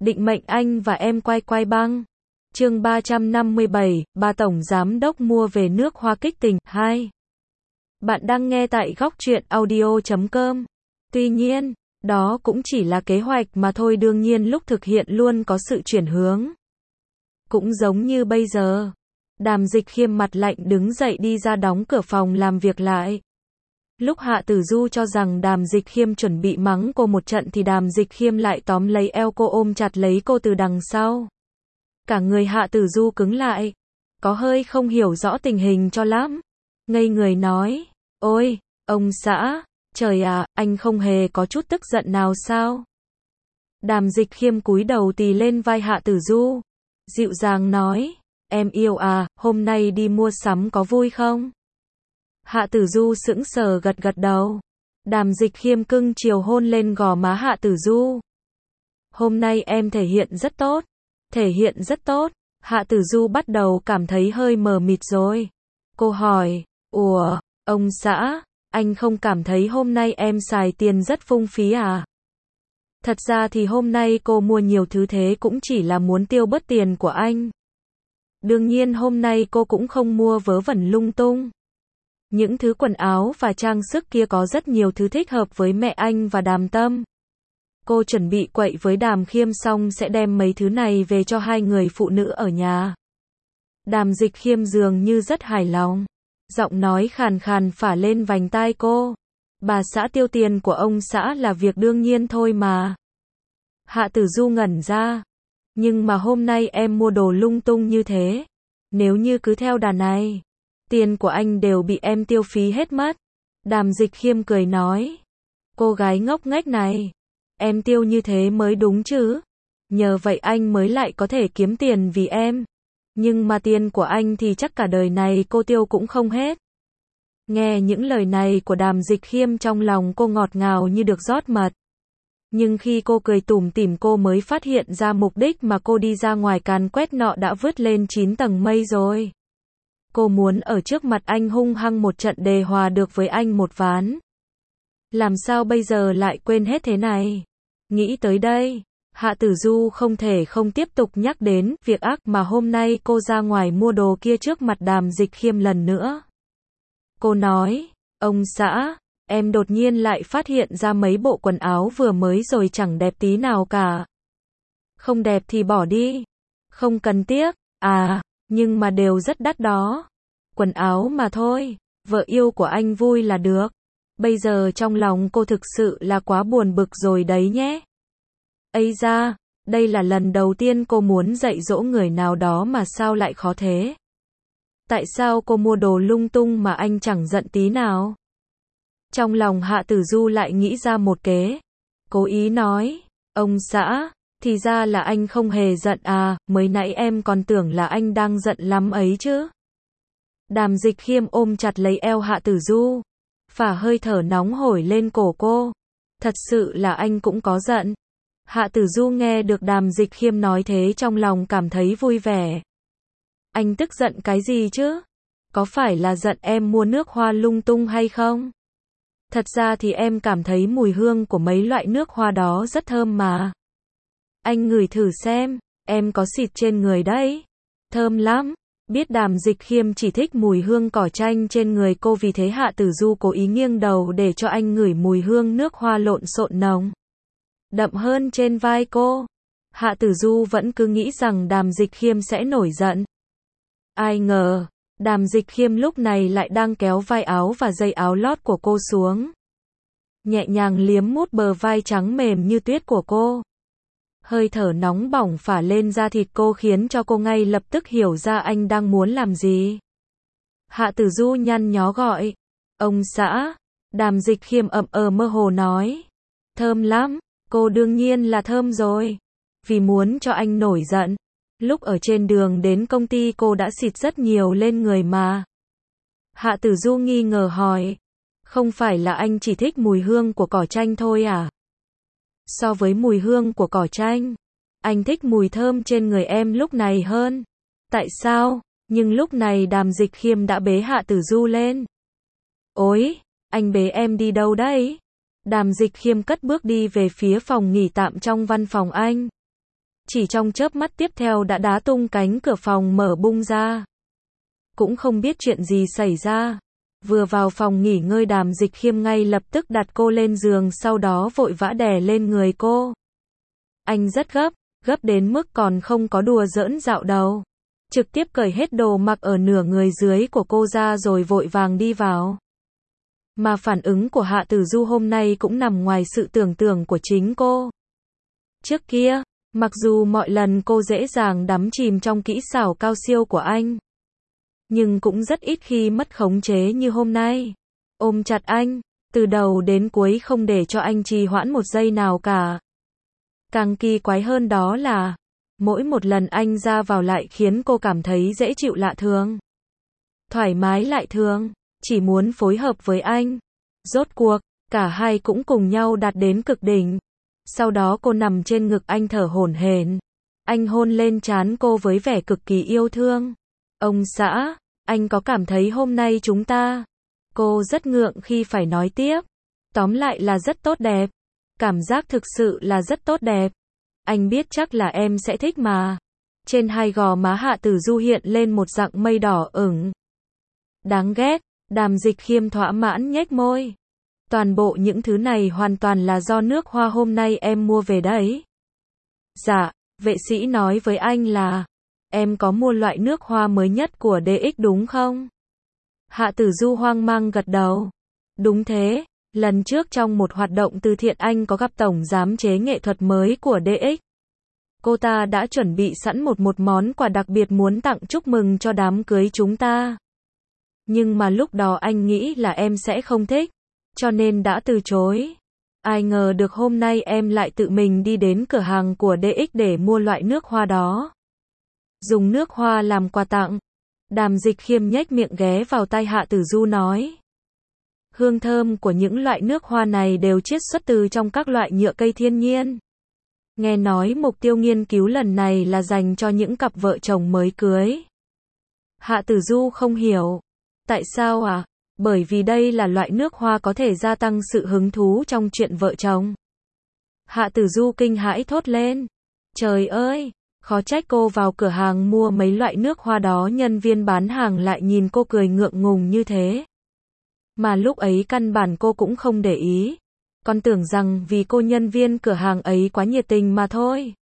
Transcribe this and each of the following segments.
Định mệnh anh và em quay quay băng. Chương 357, bà tổng giám đốc mua về nước hoa kích tình 2. Bạn đang nghe tại góc truyện audio.com. Tuy nhiên, đó cũng chỉ là kế hoạch mà thôi, đương nhiên lúc thực hiện luôn có sự chuyển hướng. Cũng giống như bây giờ. Đàm Dịch Khiêm mặt lạnh đứng dậy đi ra đóng cửa phòng làm việc lại. Lúc Hạ Tử Du cho rằng Đàm Dịch Khiêm chuẩn bị mắng cô một trận thì Đàm Dịch Khiêm lại tóm lấy eo cô, ôm chặt lấy cô từ đằng sau. Cả người Hạ Tử Du cứng lại, có hơi không hiểu rõ tình hình cho lắm. Ngây người nói, ôi, ông xã, trời à, anh không hề có chút tức giận nào sao? Đàm Dịch Khiêm cúi đầu tì lên vai Hạ Tử Du, dịu dàng nói, em yêu à, hôm nay đi mua sắm có vui không? Hạ Tử Du sững sờ gật gật đầu. Đàm Dịch Khiêm cưng chiều hôn lên gò má Hạ Tử Du. Hôm nay em thể hiện rất tốt. Thể hiện rất tốt. Hạ Tử Du bắt đầu cảm thấy hơi mờ mịt rồi. Cô hỏi, ủa, ông xã, anh không cảm thấy hôm nay em xài tiền rất phung phí à? Thật ra thì hôm nay cô mua nhiều thứ thế cũng chỉ là muốn tiêu bớt tiền của anh. Đương nhiên hôm nay cô cũng không mua vớ vẩn lung tung. Những thứ quần áo và trang sức kia có rất nhiều thứ thích hợp với mẹ anh và Đàm Tâm. Cô chuẩn bị quậy với Đàm Khiêm xong sẽ đem mấy thứ này về cho hai người phụ nữ ở nhà. Đàm Dịch Khiêm dường như rất hài lòng. Giọng nói khàn khàn phả lên vành tai cô. Bà xã tiêu tiền của ông xã là việc đương nhiên thôi mà. Hạ Tử Du ngẩn ra. Nhưng mà hôm nay em mua đồ lung tung như thế. Nếu như cứ theo đà này, tiền của anh đều bị em tiêu phí hết mất. Đàm Dịch Khiêm cười nói. Cô gái ngốc nghếch này. Em tiêu như thế mới đúng chứ. Nhờ vậy anh mới lại có thể kiếm tiền vì em. Nhưng mà tiền của anh thì chắc cả đời này cô tiêu cũng không hết. Nghe những lời này của Đàm Dịch Khiêm trong lòng cô ngọt ngào như được rót mật. Nhưng khi cô cười tủm tỉm cô mới phát hiện ra mục đích mà cô đi ra ngoài càn quét nọ đã vươn lên 9 tầng mây rồi. Cô muốn ở trước mặt anh hung hăng một trận đề hòa được với anh một ván. Làm sao bây giờ lại quên hết thế này? Nghĩ tới đây, Hạ Tử Du không thể không tiếp tục nhắc đến việc ác mà hôm nay cô ra ngoài mua đồ kia trước mặt Đàm Dịch Khiêm lần nữa. Cô nói, ông xã, em đột nhiên lại phát hiện ra mấy bộ quần áo vừa mới rồi chẳng đẹp tí nào cả. Không đẹp thì bỏ đi. Không cần tiếc, à, nhưng mà đều rất đắt đó. Quần áo mà thôi, vợ yêu của anh vui là được. Bây giờ trong lòng cô thực sự là quá buồn bực rồi đấy nhé. Ây da, đây là lần đầu tiên cô muốn dạy dỗ người nào đó mà sao lại khó thế? Tại sao cô mua đồ lung tung mà anh chẳng giận tí nào? Trong lòng Hạ Tử Du lại nghĩ ra một kế. Cố ý nói, ông xã, thì ra là anh không hề giận à, mới nãy em còn tưởng là anh đang giận lắm ấy chứ. Đàm Dịch Khiêm ôm chặt lấy eo Hạ Tử Du, phả hơi thở nóng hổi lên cổ cô. Thật sự là anh cũng có giận. Hạ Tử Du nghe được Đàm Dịch Khiêm nói thế trong lòng cảm thấy vui vẻ. Anh tức giận cái gì chứ? Có phải là giận em mua nước hoa lung tung hay không? Thật ra thì em cảm thấy mùi hương của mấy loại nước hoa đó rất thơm mà. Anh ngửi thử xem, em có xịt trên người đấy. Thơm lắm. Biết Đàm Dịch Khiêm chỉ thích mùi hương cỏ chanh trên người cô, vì thế Hạ Tử Du cố ý nghiêng đầu để cho anh ngửi mùi hương nước hoa lộn xộn nồng đậm hơn trên vai cô. Hạ Tử Du vẫn cứ nghĩ rằng Đàm Dịch Khiêm sẽ nổi giận. Ai ngờ, Đàm Dịch Khiêm lúc này lại đang kéo vai áo và dây áo lót của cô xuống. Nhẹ nhàng liếm mút bờ vai trắng mềm như tuyết của cô. Hơi thở nóng bỏng phả lên da thịt cô khiến cho cô ngay lập tức hiểu ra anh đang muốn làm gì. Hạ Tử Du nhăn nhó gọi, ông xã. Đàm Dịch Khiêm mơ hồ nói, thơm lắm. Cô đương nhiên là thơm rồi. Vì muốn cho anh nổi giận, lúc ở trên đường đến công ty cô đã xịt rất nhiều lên người mà. Hạ Tử Du nghi ngờ hỏi, không phải là anh chỉ thích mùi hương của cỏ chanh thôi à? So với mùi hương của cỏ chanh, anh thích mùi thơm trên người em lúc này hơn. Tại sao? Nhưng lúc này Đàm Dịch Khiêm đã bế Hạ Tử Du lên. Ôi, anh bế em đi đâu đấy? Đàm Dịch Khiêm cất bước đi về phía phòng nghỉ tạm trong văn phòng anh. Chỉ trong chớp mắt tiếp theo đã đá tung cánh cửa phòng mở bung ra. Cũng không biết chuyện gì xảy ra. Vừa vào phòng nghỉ ngơi Đàm Dịch Khiêm ngay lập tức đặt cô lên giường sau đó vội vã đè lên người cô. Anh rất gấp đến mức còn không có đùa giỡn dạo đầu. Trực tiếp cởi hết đồ mặc ở nửa người dưới của cô ra rồi vội vàng đi vào. Mà phản ứng của Hạ Tử Du hôm nay cũng nằm ngoài sự tưởng tượng của chính cô. Trước kia, mặc dù mọi lần cô dễ dàng đắm chìm trong kỹ xảo cao siêu của anh, nhưng cũng rất ít khi mất khống chế như hôm nay. Ôm chặt anh, từ đầu đến cuối không để cho anh trì hoãn một giây nào cả. Càng kỳ quái hơn đó là, mỗi một lần anh ra vào lại khiến cô cảm thấy dễ chịu lạ thường. Thoải mái lại thường, chỉ muốn phối hợp với anh. Rốt cuộc, cả hai cũng cùng nhau đạt đến cực đỉnh. Sau đó cô nằm trên ngực anh thở hổn hển. Anh hôn lên trán cô với vẻ cực kỳ yêu thương. Ông xã, anh có cảm thấy hôm nay chúng ta... Cô rất ngượng khi phải nói tiếp. Tóm lại là rất tốt đẹp. Cảm giác thực sự là rất tốt đẹp. Anh biết chắc là em sẽ thích mà. Trên hai gò má Hạ Tử Du hiện lên một dặng mây đỏ ửng. Đáng ghét, Đàm Dịch Khiêm thỏa mãn nhếch môi. Toàn bộ những thứ này hoàn toàn là do nước hoa hôm nay em mua về đấy. Dạ, vệ sĩ nói với anh là em có mua loại nước hoa mới nhất của DX đúng không? Hạ Tử Du hoang mang gật đầu. Đúng thế, lần trước trong một hoạt động từ thiện anh có gặp tổng giám chế nghệ thuật mới của DX. Cô ta đã chuẩn bị sẵn một món quà đặc biệt muốn tặng chúc mừng cho đám cưới chúng ta. Nhưng mà lúc đó anh nghĩ là em sẽ không thích, cho nên đã từ chối. Ai ngờ được hôm nay em lại tự mình đi đến cửa hàng của DX để mua loại nước hoa đó. Dùng nước hoa làm quà tặng. Đàm Dịch Khiêm nhếch miệng ghé vào tai Hạ Tử Du nói. Hương thơm của những loại nước hoa này đều chiết xuất từ trong các loại nhựa cây thiên nhiên. Nghe nói mục tiêu nghiên cứu lần này là dành cho những cặp vợ chồng mới cưới. Hạ Tử Du không hiểu. Tại sao à? Bởi vì đây là loại nước hoa có thể gia tăng sự hứng thú trong chuyện vợ chồng. Hạ Tử Du kinh hãi thốt lên. Trời ơi, khó trách cô vào cửa hàng mua mấy loại nước hoa đó nhân viên bán hàng lại nhìn cô cười ngượng ngùng như thế. Mà lúc ấy căn bản cô cũng không để ý. Còn tưởng rằng vì cô nhân viên cửa hàng ấy quá nhiệt tình mà thôi.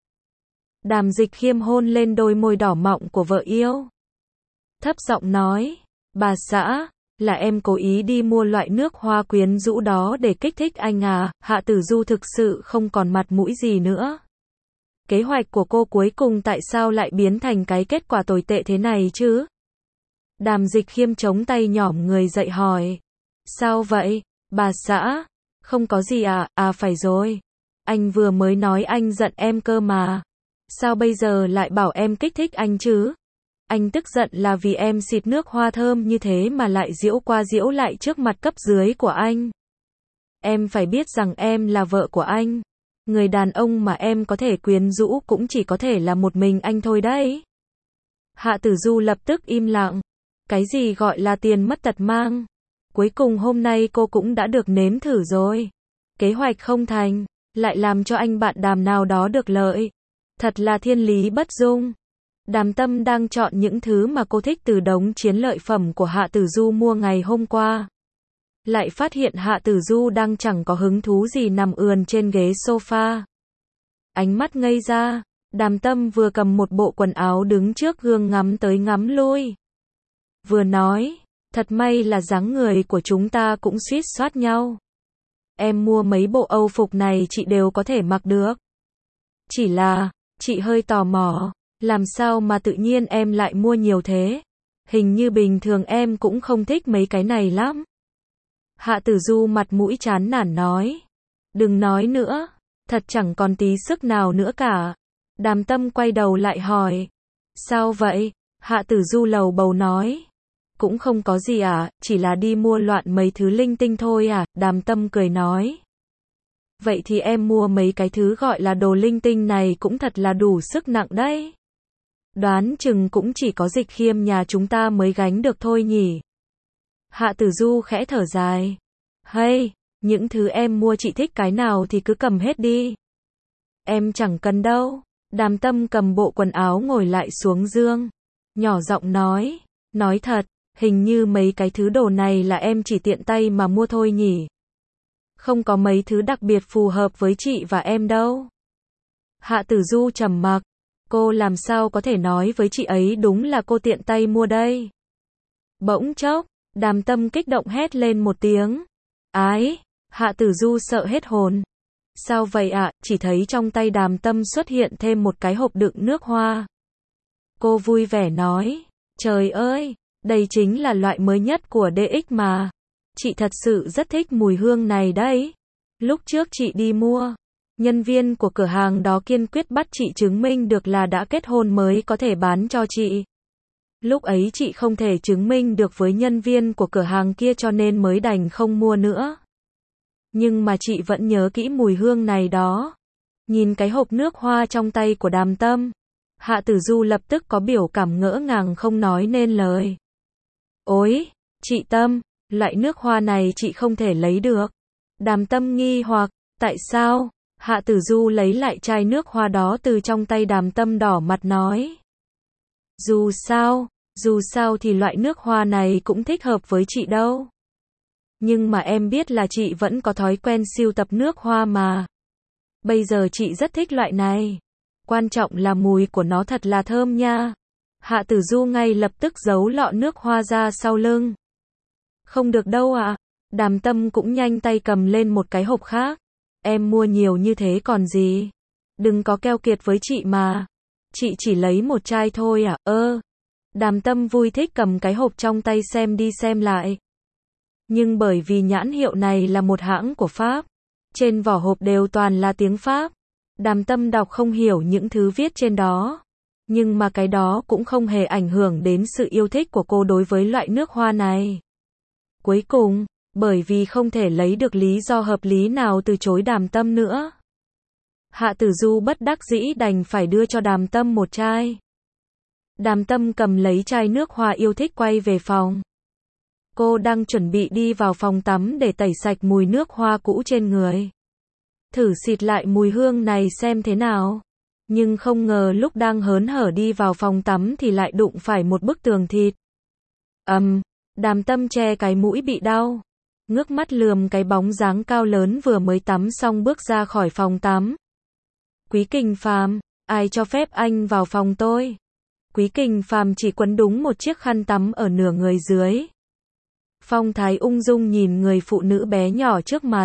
Đàm Dịch Khiêm hôn lên đôi môi đỏ mọng của vợ yêu. Thấp giọng nói, bà xã, là em cố ý đi mua loại nước hoa quyến rũ đó để kích thích anh à? Hạ Tử Du thực sự không còn mặt mũi gì nữa. Kế hoạch của cô cuối cùng tại sao lại biến thành cái kết quả tồi tệ thế này chứ? Đàm Dịch Khiêm chống tay nhỏm người dậy hỏi. Sao vậy, bà xã? Không có gì à? À phải rồi. Anh vừa mới nói anh giận em cơ mà. Sao bây giờ lại bảo em kích thích anh chứ? Anh tức giận là vì em xịt nước hoa thơm như thế mà lại giễu qua giễu lại trước mặt cấp dưới của anh. Em phải biết rằng em là vợ của anh. Người đàn ông mà em có thể quyến rũ cũng chỉ có thể là một mình anh thôi đấy. Hạ Tử Du lập tức im lặng. Cái gì gọi là tiền mất tật mang? Cuối cùng hôm nay cô cũng đã được nếm thử rồi. Kế hoạch không thành, lại làm cho anh bạn Đàm nào đó được lợi. Thật là thiên lý bất dung. Đàm Tâm đang chọn những thứ mà cô thích từ đống chiến lợi phẩm của Hạ Tử Du mua ngày hôm qua. Lại phát hiện Hạ Tử Du đang chẳng có hứng thú gì nằm ườn trên ghế sofa. Ánh mắt ngây ra, Đàm Tâm vừa cầm một bộ quần áo đứng trước gương ngắm tới ngắm lui. Vừa nói, thật may là dáng người của chúng ta cũng suýt soát nhau. Em mua mấy bộ Âu phục này chị đều có thể mặc được. Chỉ là, chị hơi tò mò, làm sao mà tự nhiên em lại mua nhiều thế? Hình như bình thường em cũng không thích mấy cái này lắm. Hạ Tử Du mặt mũi chán nản nói. Đừng nói nữa, thật chẳng còn tí sức nào nữa cả. Đàm Tâm quay đầu lại hỏi. Sao vậy? Hạ Tử Du lầu bầu nói. Cũng không có gì à, chỉ là đi mua loạn mấy thứ linh tinh thôi à, Đàm Tâm cười nói. Vậy thì em mua mấy cái thứ gọi là đồ linh tinh này cũng thật là đủ sức nặng đấy. Đoán chừng cũng chỉ có Dịch Khiêm nhà chúng ta mới gánh được thôi nhỉ. Hạ Tử Du khẽ thở dài. Hay, những thứ em mua chị thích cái nào thì cứ cầm hết đi. Em chẳng cần đâu. Đàm Tâm cầm bộ quần áo ngồi lại xuống giường. Nhỏ giọng nói thật, hình như mấy cái thứ đồ này là em chỉ tiện tay mà mua thôi nhỉ. Không có mấy thứ đặc biệt phù hợp với chị và em đâu. Hạ Tử Du trầm mặc, cô làm sao có thể nói với chị ấy đúng là cô tiện tay mua đây. Bỗng chốc, Đàm Tâm kích động hét lên một tiếng. Ái, Hạ Tử Du sợ hết hồn. Sao vậy ạ? Chỉ thấy trong tay Đàm Tâm xuất hiện thêm một cái hộp đựng nước hoa. Cô vui vẻ nói, trời ơi, đây chính là loại mới nhất của DX mà. Chị thật sự rất thích mùi hương này đấy. Lúc trước chị đi mua, nhân viên của cửa hàng đó kiên quyết bắt chị chứng minh được là đã kết hôn mới có thể bán cho chị. Lúc ấy chị không thể chứng minh được với nhân viên của cửa hàng kia cho nên mới đành không mua nữa. Nhưng mà chị vẫn nhớ kỹ mùi hương này đó. Nhìn cái hộp nước hoa trong tay của Đàm Tâm, Hạ Tử Du lập tức có biểu cảm ngỡ ngàng không nói nên lời. Ôi, chị Tâm, loại nước hoa này chị không thể lấy được. Đàm Tâm nghi hoặc, tại sao? Hạ Tử Du lấy lại chai nước hoa đó từ trong tay Đàm Tâm đỏ mặt nói. Dù sao thì loại nước hoa này cũng thích hợp với chị đâu. Nhưng mà em biết là chị vẫn có thói quen sưu tập nước hoa mà. Bây giờ chị rất thích loại này. Quan trọng là mùi của nó thật là thơm nha. Hạ Tử Du ngay lập tức giấu lọ nước hoa ra sau lưng. Không được đâu ạ. Đàm Tâm cũng nhanh tay cầm lên một cái hộp khác. Em mua nhiều như thế còn gì. Đừng có keo kiệt với chị mà. Chị chỉ lấy một chai thôi à? Đàm Tâm vui thích cầm cái hộp trong tay xem đi xem lại. Nhưng bởi vì nhãn hiệu này là một hãng của Pháp, trên vỏ hộp đều toàn là tiếng Pháp. Đàm Tâm đọc không hiểu những thứ viết trên đó. Nhưng mà cái đó cũng không hề ảnh hưởng đến sự yêu thích của cô đối với loại nước hoa này. Cuối cùng, bởi vì không thể lấy được lý do hợp lý nào từ chối Đàm Tâm nữa, Hạ Tử Du bất đắc dĩ đành phải đưa cho Đàm Tâm một chai. Đàm Tâm cầm lấy chai nước hoa yêu thích quay về phòng. Cô đang chuẩn bị đi vào phòng tắm để tẩy sạch mùi nước hoa cũ trên người. Thử xịt lại mùi hương này xem thế nào. Nhưng không ngờ lúc đang hớn hở đi vào phòng tắm thì lại đụng phải một bức tường thịt. Đàm Tâm che cái mũi bị đau. Ngước mắt lườm cái bóng dáng cao lớn vừa mới tắm xong bước ra khỏi phòng tắm. Quý Kình Phàm, ai cho phép anh vào phòng tôi? Quý Kình Phàm chỉ quấn đúng một chiếc khăn tắm ở nửa người dưới. Phong thái ung dung nhìn người phụ nữ bé nhỏ trước mặt.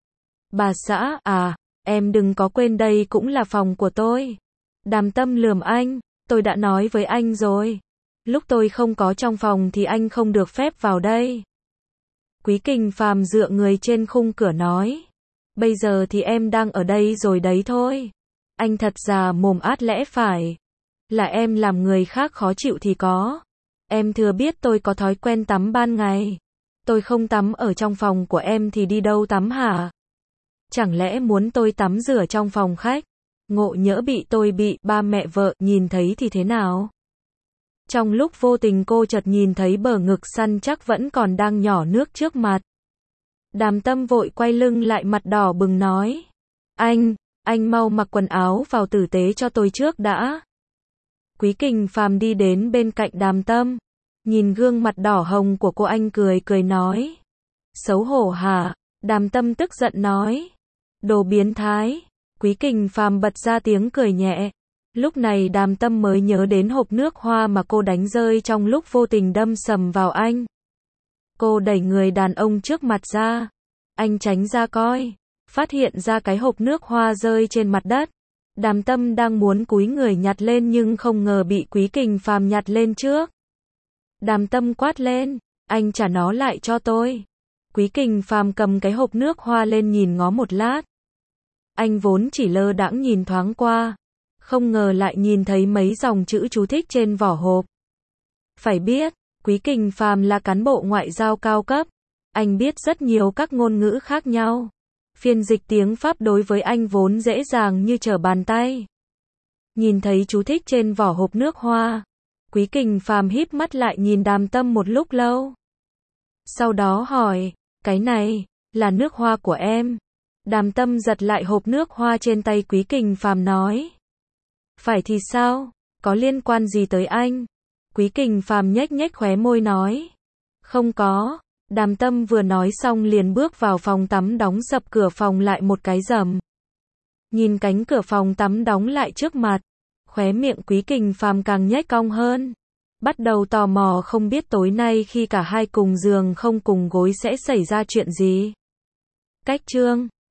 Bà xã, em đừng có quên đây cũng là phòng của tôi. Đàm Tâm lườm anh, tôi đã nói với anh rồi. Lúc tôi không có trong phòng thì anh không được phép vào đây. Quý Kình Phàm dựa người trên khung cửa nói. Bây giờ thì em đang ở đây rồi đấy thôi. Anh thật già mồm át lẽ phải. Là em làm người khác khó chịu thì có. Em thừa biết tôi có thói quen tắm ban ngày. Tôi không tắm ở trong phòng của em thì đi đâu tắm hả? Chẳng lẽ muốn tôi tắm rửa trong phòng khách? Ngộ nhỡ bị ba mẹ vợ nhìn thấy thì thế nào? Trong lúc vô tình cô chợt nhìn thấy bờ ngực săn chắc vẫn còn đang nhỏ nước trước mặt. Đàm Tâm vội quay lưng lại mặt đỏ bừng nói. Anh mau mặc quần áo vào tử tế cho tôi trước đã. Quý Kình Phàm đi đến bên cạnh Đàm Tâm. Nhìn gương mặt đỏ hồng của cô anh cười nói. Xấu hổ hả? Đàm Tâm tức giận nói. Đồ biến thái. Quý Kình Phàm bật ra tiếng cười nhẹ. Lúc này Đàm Tâm mới nhớ đến hộp nước hoa mà cô đánh rơi trong lúc vô tình đâm sầm vào anh. Cô đẩy người đàn ông trước mặt ra. Anh tránh ra coi. Phát hiện ra cái hộp nước hoa rơi trên mặt đất. Đàm Tâm đang muốn cúi người nhặt lên nhưng không ngờ bị Quý Kình Phàm nhặt lên trước. Đàm Tâm quát lên, anh trả nó lại cho tôi. Quý Kình Phàm cầm cái hộp nước hoa lên nhìn ngó một lát. Anh vốn chỉ lơ đãng nhìn thoáng qua, không ngờ lại nhìn thấy mấy dòng chữ chú thích trên vỏ hộp. Phải biết, Quý Kình Phàm là cán bộ ngoại giao cao cấp. Anh biết rất nhiều các ngôn ngữ khác nhau. Phiên dịch tiếng Pháp đối với anh vốn dễ dàng như trở bàn tay. Nhìn thấy chú thích trên vỏ hộp nước hoa, Quý Kình Phàm híp mắt lại nhìn Đàm Tâm một lúc lâu. Sau đó hỏi, cái này, là nước hoa của em. Đàm Tâm giật lại hộp nước hoa trên tay Quý Kình Phàm nói. Phải thì sao? Có liên quan gì tới anh? Quý Kình Phàm nhếch nhếch khóe môi nói. Không có. Đàm Tâm vừa nói xong liền bước vào phòng tắm đóng sập cửa phòng lại một cái rầm. Nhìn cánh cửa phòng tắm đóng lại trước mặt, khóe miệng Quý Kình Phàm càng nhếch cong hơn. Bắt đầu tò mò không biết tối nay khi cả hai cùng giường không cùng gối sẽ xảy ra chuyện gì. Cách chương